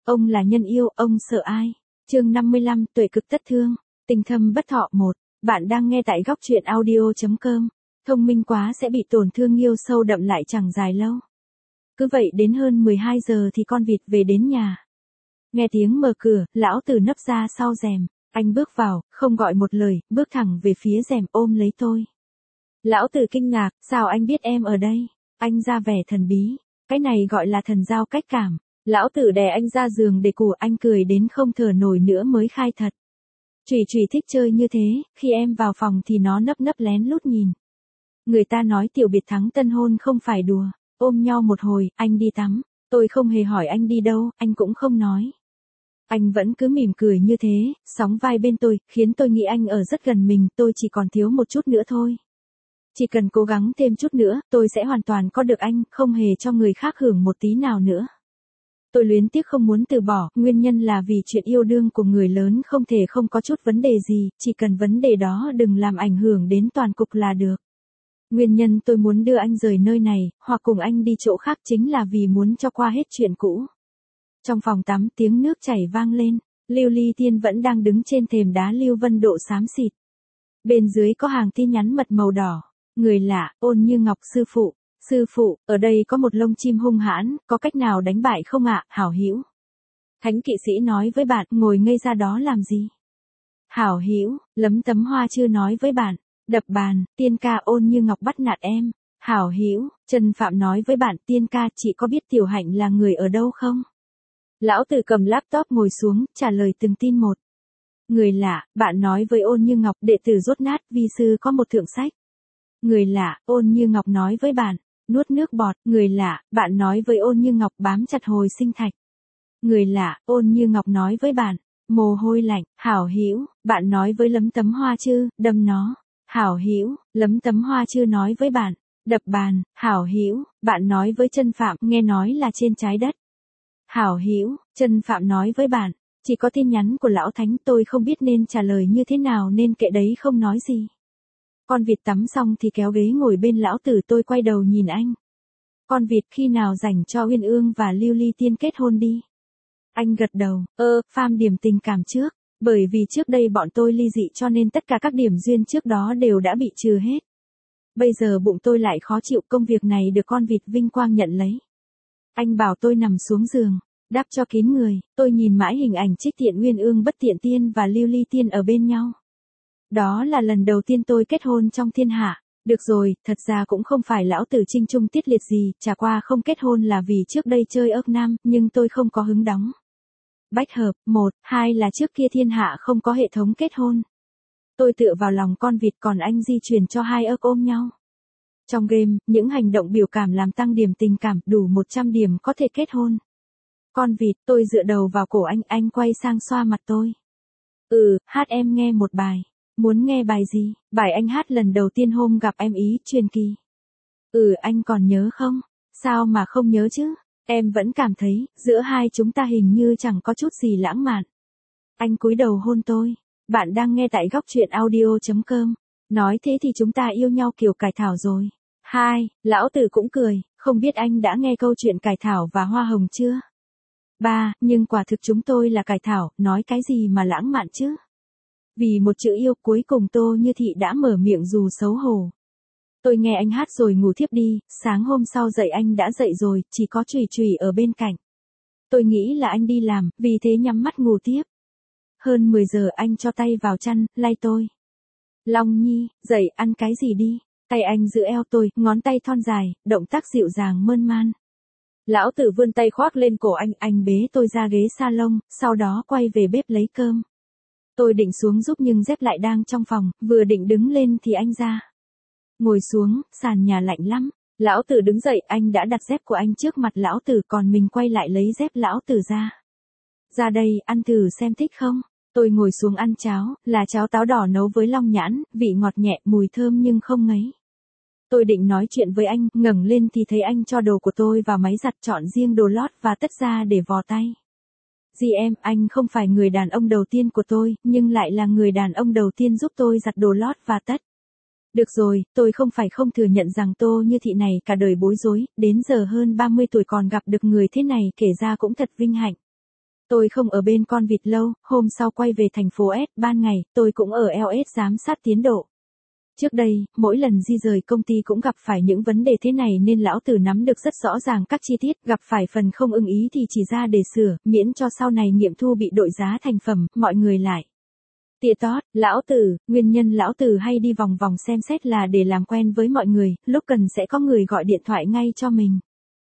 Ông là nhân yêu, ông sợ ai? Chương 55, tuệ cực tất thương, tình thâm bất thọ 1. Bạn đang nghe tại góc truyện audio.com. Thông minh quá sẽ bị tổn thương, yêu sâu đậm lại chẳng dài lâu. Cứ vậy đến hơn 12 giờ thì con vịt về đến nhà. Nghe tiếng mở cửa, lão Tử nấp ra sau rèm. Anh bước vào, không gọi một lời, bước thẳng về phía rèm ôm lấy tôi. Lão Tử kinh ngạc, sao anh biết em ở đây? Anh ra vẻ thần bí. Cái này gọi là thần giao cách cảm. Lão Tử đè anh ra giường để củ, anh cười đến không thở nổi nữa mới khai thật. Chủy Chủy thích chơi như thế, khi em vào phòng thì nó nấp nấp lén lút nhìn. Người ta nói tiểu biệt thắng tân hôn không phải đùa. Ôm nhau một hồi, anh đi tắm. Tôi không hề hỏi anh đi đâu, anh cũng không nói. Anh vẫn cứ mỉm cười như thế, sóng vai bên tôi, khiến tôi nghĩ anh ở rất gần mình, tôi chỉ còn thiếu một chút nữa thôi. Chỉ cần cố gắng thêm chút nữa, tôi sẽ hoàn toàn có được anh, không hề cho người khác hưởng một tí nào nữa. Tôi luyến tiếc không muốn từ bỏ, nguyên nhân là vì chuyện yêu đương của người lớn không thể không có chút vấn đề gì, chỉ cần vấn đề đó đừng làm ảnh hưởng đến toàn cục là được. Nguyên nhân tôi muốn đưa anh rời nơi này, hoặc cùng anh đi chỗ khác chính là vì muốn cho qua hết chuyện cũ. Trong phòng tắm tiếng nước chảy vang lên, Lưu Ly Tiên vẫn đang đứng trên thềm đá lưu vân độ xám xịt. Bên dưới có hàng tin nhắn mật màu đỏ, người lạ, Ôn Như Ngọc sư phụ. Sư phụ, ở đây có một lông chim hung hãn, có cách nào đánh bại không ạ, Hảo Hữu? Thánh kỵ sĩ nói với bạn, ngồi ngây ra đó làm gì? Hảo Hữu, Lấm Tấm Hoa chưa nói với bạn, đập bàn, Tiên ca Ôn Như Ngọc bắt nạt em. Hảo Hữu, Trần Phạm nói với bạn, Tiên ca chị có biết Tiểu Hạnh là người ở đâu không? Lão Tử cầm laptop ngồi xuống, trả lời từng tin một. Người lạ, bạn nói với Ôn Như Ngọc, đệ tử rốt nát, vi sư có một thượng sách. Người lạ, Ôn Như Ngọc nói với bạn, nuốt nước bọt. Người lạ, bạn nói với Ôn Như Ngọc, bám chặt hồi sinh thạch. Người lạ, Ôn Như Ngọc nói với bạn, mồ hôi lạnh. Hảo Hữu, bạn nói với Lấm Tấm Hoa chưa, đâm nó. Hảo Hữu, Lấm Tấm Hoa chưa nói với bạn, đập bàn. Hảo Hữu, bạn nói với Trân Phạm, nghe nói là trên trái đất. Hảo Hữu, Trân Phạm nói với bạn, chỉ có tin nhắn của lão thánh, tôi không biết nên trả lời như thế nào nên kệ đấy không nói gì. Con vịt tắm xong thì kéo ghế ngồi bên lão Tử, tôi quay đầu nhìn anh. Con vịt khi nào rảnh cho Uyên Ương và Lưu Ly Tiên kết hôn đi. Anh gật đầu, pham điểm tình cảm trước, bởi vì trước đây bọn tôi ly dị cho nên tất cả các điểm duyên trước đó đều đã bị trừ hết. Bây giờ bụng tôi lại khó chịu, công việc này được con vịt vinh quang nhận lấy. Anh bảo tôi nằm xuống giường, đắp cho kín người, tôi nhìn mãi hình ảnh Trích Tiện Uyên Ương Bất Tiện Tiên và Lưu Ly Tiên ở bên nhau. Đó là lần đầu tiên tôi kết hôn trong thiên hạ. Được rồi, thật ra cũng không phải lão Tử trinh trung tiết liệt gì, chả qua không kết hôn là vì trước đây chơi ớt nam, nhưng tôi không có hứng đóng. Bách hợp, 1, 2 là trước kia thiên hạ không có hệ thống kết hôn. Tôi tựa vào lòng con vịt còn anh di chuyển cho hai ớt ôm nhau. Trong game, những hành động biểu cảm làm tăng điểm tình cảm, đủ 100 điểm có thể kết hôn. Con vịt, tôi dựa đầu vào cổ anh quay sang xoa mặt tôi. Hát em nghe một bài. Muốn nghe bài gì? Bài anh hát lần đầu tiên hôm gặp em ý, truyền kỳ. Anh còn nhớ không? Sao mà không nhớ chứ? Em vẫn cảm thấy, giữa hai chúng ta hình như chẳng có chút gì lãng mạn. Anh cúi đầu hôn tôi. Bạn đang nghe tại góc truyện audio.com. Nói thế thì chúng ta yêu nhau kiểu cải thảo rồi. 2, lão Tử cũng cười, không biết anh đã nghe câu chuyện cải thảo và hoa hồng chưa? 3, nhưng quả thực chúng tôi là cải thảo, nói cái gì mà lãng mạn chứ? Vì một chữ yêu, cuối cùng Tô Như Thị đã mở miệng dù xấu hổ. Tôi nghe anh hát rồi ngủ thiếp đi, sáng hôm sau dậy anh đã dậy rồi, chỉ có Chủy Chủy ở bên cạnh. Tôi nghĩ là anh đi làm, vì thế nhắm mắt ngủ tiếp. Hơn 10 giờ anh cho tay vào chăn, lay tôi. Long Nhi, dậy ăn cái gì đi. Tay anh giữ eo tôi, ngón tay thon dài, động tác dịu dàng mơn man. Lão Tử vươn tay khoác lên cổ anh bế tôi ra ghế salon, sau đó quay về bếp lấy cơm. Tôi định xuống giúp nhưng dép lại đang trong phòng, vừa định đứng lên thì anh ra. Ngồi xuống, sàn nhà lạnh lắm. Lão Tử đứng dậy, anh đã đặt dép của anh trước mặt lão Tử, còn mình quay lại lấy dép lão Tử ra. Ra đây, ăn thử xem thích không? Tôi ngồi xuống ăn cháo, là cháo táo đỏ nấu với long nhãn, vị ngọt nhẹ, mùi thơm nhưng không ngấy. Tôi định nói chuyện với anh, ngẩng lên thì thấy anh cho đồ của tôi vào máy giặt, chọn riêng đồ lót và tất ra để vò tay. Dì em, anh không phải người đàn ông đầu tiên của tôi, nhưng lại là người đàn ông đầu tiên giúp tôi giặt đồ lót và tất. Được rồi, tôi không phải không thừa nhận rằng Tô Như Thị này cả đời bối rối, đến giờ hơn 30 tuổi còn gặp được người thế này kể ra cũng thật vinh hạnh. Tôi không ở bên con vịt lâu, hôm sau quay về thành phố S, ban ngày, tôi cũng ở LS giám sát tiến độ. Trước đây, mỗi lần di rời công ty cũng gặp phải những vấn đề thế này nên lão tử nắm được rất rõ ràng các chi tiết, gặp phải phần không ưng ý thì chỉ ra để sửa, miễn cho sau này nghiệm thu bị đội giá thành phẩm, mọi người lại. Tịa tót, lão tử, nguyên nhân lão tử hay đi vòng vòng xem xét là để làm quen với mọi người, lúc cần sẽ có người gọi điện thoại ngay cho mình.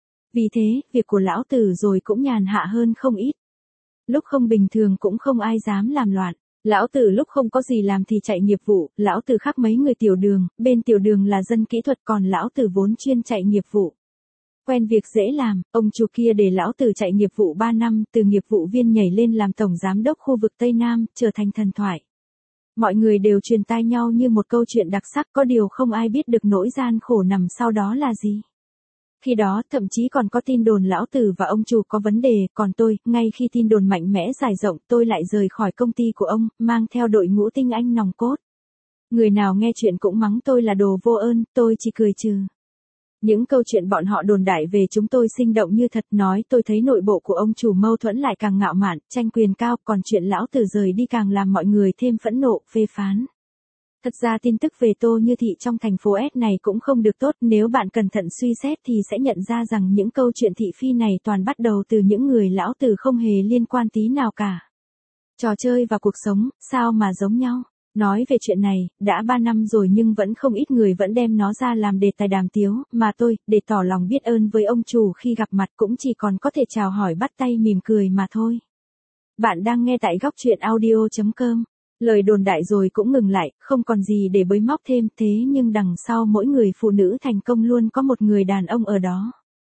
Vì thế, việc của lão tử rồi cũng nhàn hạ hơn không ít. Lúc không bình thường cũng không ai dám làm loạn. Lão tử lúc không có gì làm thì chạy nghiệp vụ, lão tử khác mấy người tiểu đường, bên tiểu đường là dân kỹ thuật còn lão tử vốn chuyên chạy nghiệp vụ. Quen việc dễ làm, ông chủ kia để lão tử chạy nghiệp vụ 3 năm, từ nghiệp vụ viên nhảy lên làm tổng giám đốc khu vực Tây Nam, trở thành thần thoại. Mọi người đều truyền tai nhau như một câu chuyện đặc sắc, có điều không ai biết được nỗi gian khổ nằm sau đó là gì. Khi đó, thậm chí còn có tin đồn lão tử và ông chủ có vấn đề, còn tôi, ngay khi tin đồn mạnh mẽ rải rộng, tôi lại rời khỏi công ty của ông, mang theo đội ngũ tinh anh nòng cốt. Người nào nghe chuyện cũng mắng tôi là đồ vô ơn, tôi chỉ cười trừ. Những câu chuyện bọn họ đồn đại về chúng tôi sinh động như thật, nói tôi thấy nội bộ của ông chủ mâu thuẫn lại càng ngạo mạn, tranh quyền cao, còn chuyện lão tử rời đi càng làm mọi người thêm phẫn nộ, phê phán. Thật ra tin tức về Tô Như Thị trong thành phố S này cũng không được tốt, nếu bạn cẩn thận suy xét thì sẽ nhận ra rằng những câu chuyện thị phi này toàn bắt đầu từ những người lão tử không hề liên quan tí nào cả. Trò chơi và cuộc sống, sao mà giống nhau? Nói về chuyện này, đã 3 năm rồi nhưng vẫn không ít người vẫn đem nó ra làm đề tài đàm tiếu, mà tôi, để tỏ lòng biết ơn với ông chủ khi gặp mặt cũng chỉ còn có thể chào hỏi bắt tay mỉm cười mà thôi. Bạn đang nghe tại góc truyện audio.com. Lời đồn đại rồi cũng ngừng lại, không còn gì để bới móc thêm, thế nhưng đằng sau mỗi người phụ nữ thành công luôn có một người đàn ông ở đó.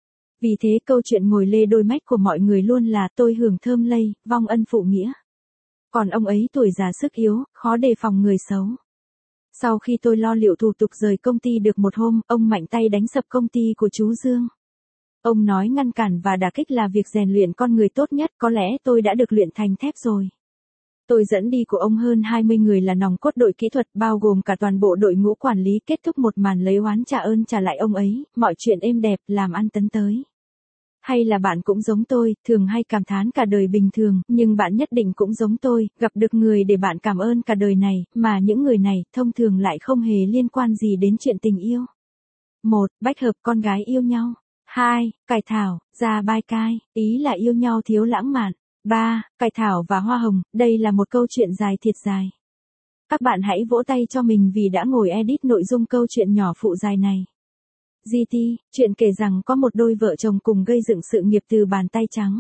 Vì thế câu chuyện ngồi lê đôi mách của mọi người luôn là tôi hưởng thơm lây, vong ân phụ nghĩa. Còn ông ấy tuổi già sức yếu, khó đề phòng người xấu. Sau khi tôi lo liệu thủ tục rời công ty được một hôm, ông mạnh tay đánh sập công ty của chú Dương. Ông nói ngăn cản và đả kích là việc rèn luyện con người tốt nhất, có lẽ tôi đã được luyện thành thép rồi. Tôi dẫn đi của ông hơn 20 người là nòng cốt đội kỹ thuật, bao gồm cả toàn bộ đội ngũ quản lý, kết thúc một màn lấy oán trả ơn trả lại ông ấy, mọi chuyện êm đẹp, làm ăn tấn tới. Hay là bạn cũng giống tôi, thường hay cảm thán cả đời bình thường, nhưng bạn nhất định cũng giống tôi, gặp được người để bạn cảm ơn cả đời này, mà những người này, thông thường lại không hề liên quan gì đến chuyện tình yêu. 1. Bách hợp con gái yêu nhau. 2. Cải thảo, già bai cai, ý là yêu nhau thiếu lãng mạn. 3. Cải thảo và hoa hồng, đây là một câu chuyện dài thiệt dài. Các bạn hãy vỗ tay cho mình vì đã ngồi edit nội dung câu chuyện nhỏ phụ dài này. GT, chuyện kể rằng có một đôi vợ chồng cùng gây dựng sự nghiệp từ bàn tay trắng.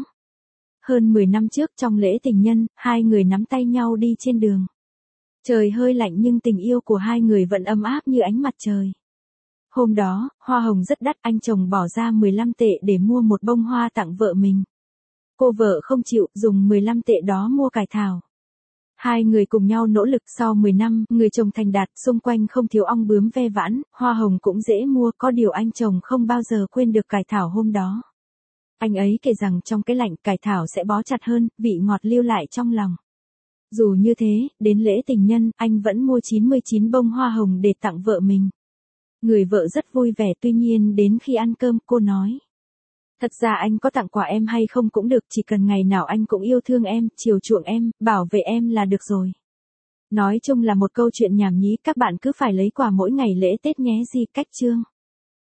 Hơn 10 năm trước trong lễ tình nhân, hai người nắm tay nhau đi trên đường. Trời hơi lạnh nhưng tình yêu của hai người vẫn ấm áp như ánh mặt trời. Hôm đó, hoa hồng rất đắt, anh chồng bỏ ra 15 tệ để mua một bông hoa tặng vợ mình. Cô vợ không chịu, dùng 15 tệ đó mua cải thảo. Hai người cùng nhau nỗ lực, sau 10 năm, người chồng thành đạt, xung quanh không thiếu ong bướm ve vãn, hoa hồng cũng dễ mua, có điều anh chồng không bao giờ quên được cải thảo hôm đó. Anh ấy kể rằng trong cái lạnh cải thảo sẽ bó chặt hơn, vị ngọt lưu lại trong lòng. Dù như thế, đến lễ tình nhân, anh vẫn mua 99 bông hoa hồng để tặng vợ mình. Người vợ rất vui vẻ, tuy nhiên đến khi ăn cơm, cô nói. Thật ra anh có tặng quà em hay không cũng được, chỉ cần ngày nào anh cũng yêu thương em, chiều chuộng em, bảo vệ em là được rồi. Nói chung là một câu chuyện nhảm nhí, các bạn cứ phải lấy quà mỗi ngày lễ Tết nhé. Gì cách chương.